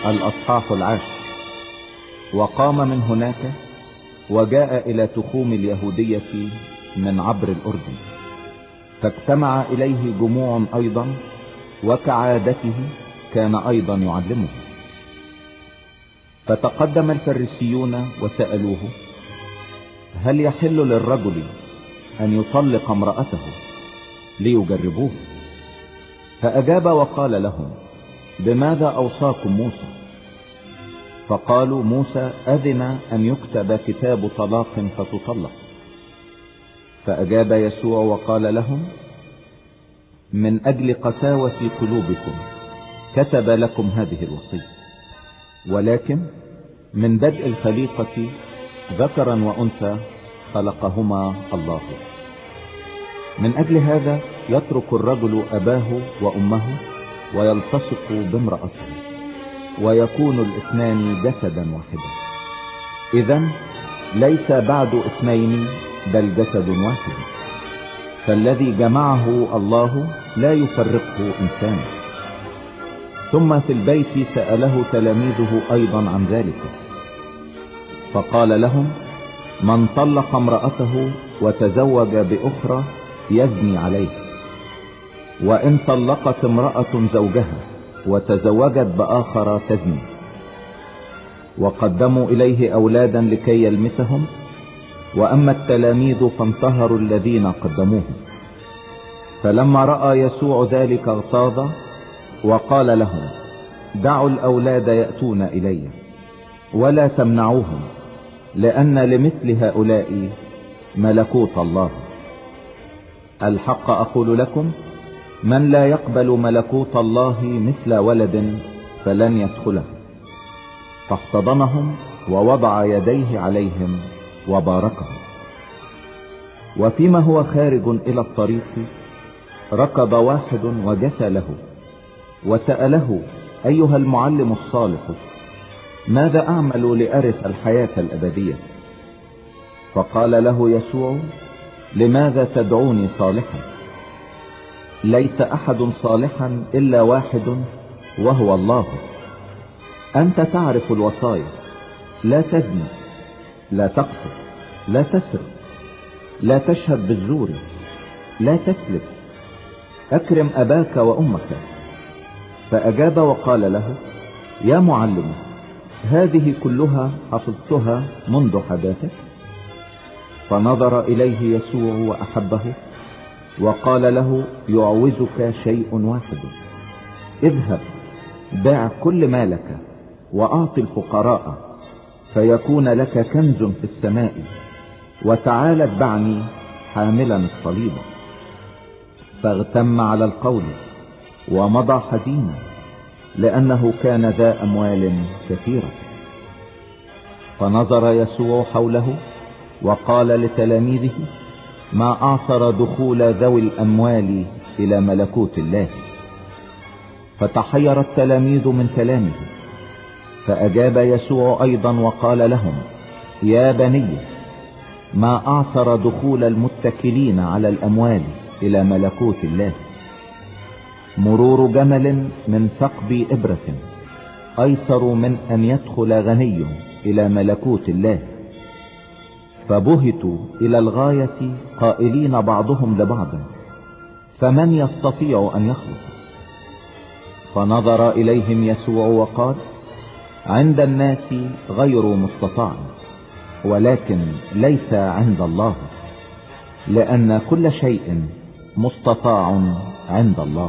الأصحاح 10. وقام من هناك وجاء إلى تخوم اليهودية من عبر الأردن، فاجتمع إليه جموع أيضا، وكعادته كان أيضا يعلمه. فتقدم الفريسيون وسألوه: هل يحل للرجل أن يطلق امرأته؟ ليجربوه. فأجاب وقال لهم: بماذا أوصاكم موسى؟ فقالوا: موسى أذن أن يكتب كتاب طلاق فتطلق. فأجاب يسوع وقال لهم: من أجل قساوة قلوبكم كتب لكم هذه الوصية، ولكن من بدء الخليقة ذكرا وأنثى خلقهما الله. من أجل هذا يترك الرجل أباه وأمه ويلتصق بامرأته، ويكون الاثنان جسدا واحدا. إذن ليس بعد اثنين بل جسد واحد. فالذي جمعه الله لا يفرقه إنسان. ثم في البيت سأله تلاميذه أيضا عن ذلك، فقال لهم: من طلق امرأته وتزوج بأخرى يزني عليه، وإن طلقت امرأة زوجها وتزوجت بآخر تزني. وقدموا إليه أولادا لكي يلمسهم، وأما التلاميذ فانتهروا الذين قدموهم. فلما رأى يسوع ذلك اغتاظ وقال لهم: دعوا الأولاد يأتون إلي ولا تمنعوهم، لأن لمثل هؤلاء ملكوت الله. الحق أقول لكم، من لا يقبل ملكوت الله مثل ولد فلن يدخله. فاحتضنهم ووضع يديه عليهم وباركهم. وفيما هو خارج إلى الطريق ركض واحد وجثى له وسأله: أيها المعلم الصالح، ماذا أعمل لأرث الحياة الأبدية؟ فقال له يسوع: لماذا تدعوني صالحا؟ ليس أحد صالحا إلا واحد، وهو الله. أنت تعرف الوصايا: لا تزني، لا تقتل، لا تسرق، لا تشهد بالزور، لا تسلب، أكرم أباك وأمك. فأجاب وقال له: يا معلم، هذه كلها حفظتها منذ حداثتك. فنظر إليه يسوع وأحبه وقال له: يعوزك شيء واحد، اذهب باع كل مالك وأعط الفقراء، فيكون لك كنز في السماء، وتعال اتبعني حاملا الصليب. فاغتم على القول ومضى حزينا، لأنه كان ذا أموال كثيرة. فنظر يسوع حوله وقال لتلاميذه: ما أعثر دخول ذوي الأموال إلى ملكوت الله. فتحير التلاميذ من كلامه. فأجاب يسوع أيضا وقال لهم: يا بني، ما أعثر دخول المتكلين على الأموال إلى ملكوت الله. مرور جمل من ثقب إبرة أيسر من أن يدخل غني إلى ملكوت الله. فبهتوا إلى الغاية قائلين بعضهم لبعض: فمن يستطيع أن يخلص؟ فنظر إليهم يسوع وقال: عند الناس غير مستطاع، ولكن ليس عند الله، لأن كل شيء مستطاع عند الله.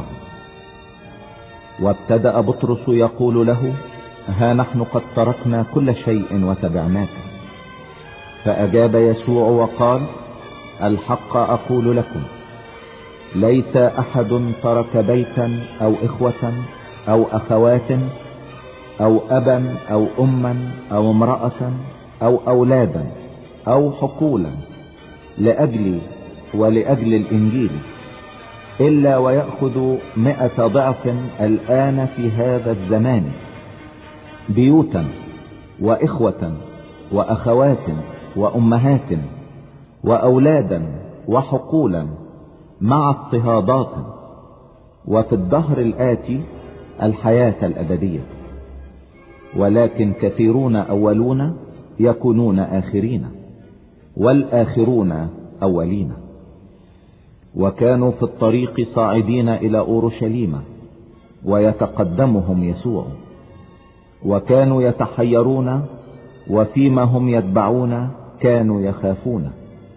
وابتدأ بطرس يقول له: ها نحن قد تركنا كل شيء وتبعناك. فأجاب يسوع وقال: الحق أقول لكم، ليس أحد ترك بيتا أو إخوة أو أخوات أو أبا أو أما أو امرأة أو أولادا أو حقولا لأجلي ولأجل الإنجيل إلا ويأخذ 100 ضعف الآن في هذا الزمان، بيوتا وإخوة وأخوات وأمهات وأولادا وحقولا مع اضطهادات، وفي الدهر الآتي الحياة الأبدية. ولكن كثيرون أولون يكونون آخرين، والآخرون أولين. وكانوا في الطريق صاعدين إلى أورشليم، ويتقدمهم يسوع، وكانوا يتحيرون، وفيما هم يتبعون كانوا يخافون.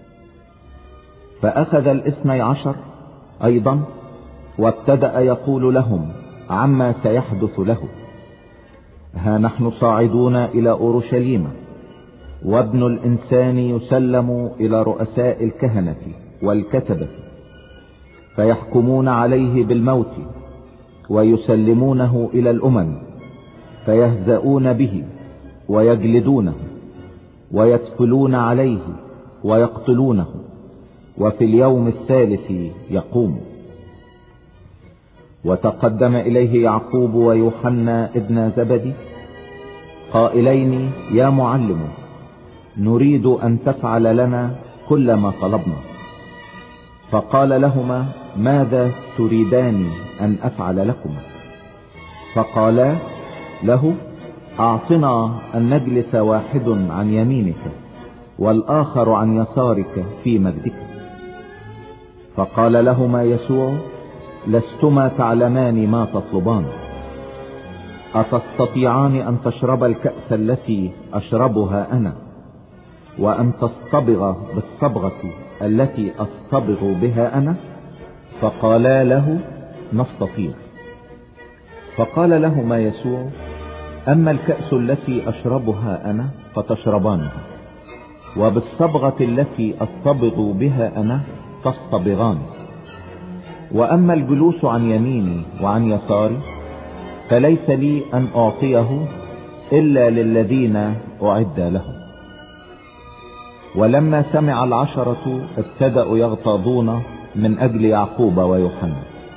فأخذ 12 أيضا، وابتدأ يقول لهم عما سيحدث له: ها نحن صاعدون إلى أورشليم، وابن الإنسان يسلم إلى رؤساء الكهنة والكتبة، فيحكمون عليه بالموت، ويسلمونه إلى الأمم، فيهزؤون به ويجلدونه ويدفلون عليه ويقتلونه، وفي اليوم الثالث يقوم. وتقدم إليه يعقوب ويوحنا ابن زبدي قائلين: يا معلم، نريد أن تفعل لنا كل ما طلبنا. فقال لهما: ماذا تريدان أن أفعل لكما؟ فقالا له: أعطنا أن نجلس واحد عن يمينك والآخر عن يسارك في مجدك. فقال لهما يسوع: لستما تعلمان ما تطلبان. أتستطيعان أن تشرب الكأس التي أشربها أنا، وأن تصطبغ بالصبغة التي أصطبغ بها أنا؟ فقالا له: نستطيع. فقال لهما يسوع: أما الكأس التي أشربها أنا فتشربانها، وبالصبغة التي أصطبغ بها أنا تصطبغان، وأما الجلوس عن يميني وعن يساري فليس لي أن أعطيه إلا للذين أعد لهم. ولما سمع 10 ابتدأوا يغتاظون من أجل يعقوب ويوحنا.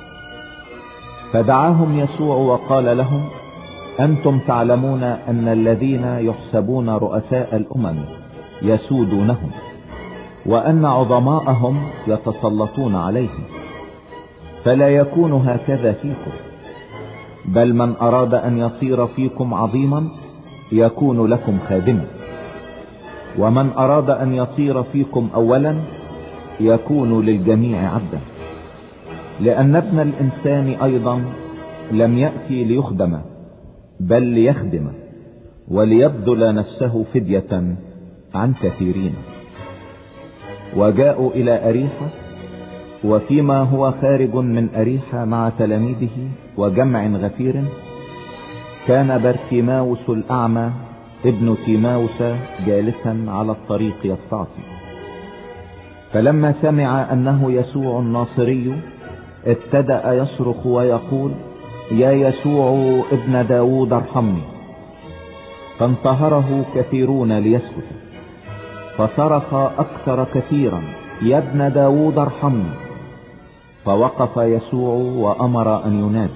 فدعاهم يسوع وقال لهم: أنتم تعلمون أن الذين يحسبون رؤساء الأمم يسودونهم، وأن عظماءهم يتسلطون عليهم، فلا يكون هكذا فيكم، بل من أراد أن يصير فيكم عظيما يكون لكم خادما، ومن أراد أن يصير فيكم أولا يكون للجميع عبدا. لأن ابن الإنسان أيضا لم يأتي ليخدم، بل ليخدم وليبذل نفسه فدية عن كثيرين. وجاءوا إلى أريحة، وفيما هو خارج من أريحة مع تلاميذه وجمع غفير، كان برتيماوس الأعمى ابن تيماوس جالسا على الطريق يستعصي. فلما سمع أنه يسوع الناصري ابتدأ يصرخ ويقول: يا يسوع ابن داود ارحمني. فانتهره كثيرون ليسكت، فصرخ أكثر كثيرا: يا ابن داود ارحمني. فوقف يسوع وأمر أن ينادى.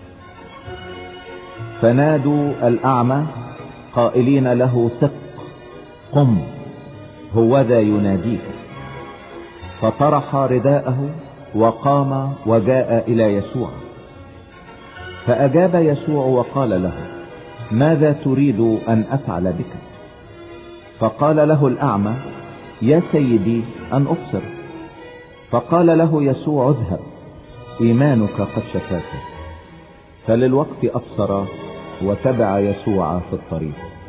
فنادوا الأعمى قائلين له: ثق، قم، هوذا يناديك. فطرح رداءه وقام وجاء إلى يسوع. فأجاب يسوع وقال له: ماذا تريد أن أفعل بك؟ فقال له الأعمى: يا سيدي أن أبصر. فقال له يسوع: اذهب، إيمانك قد شفاك. فللوقت أبصر وتبع يسوع في الطريق.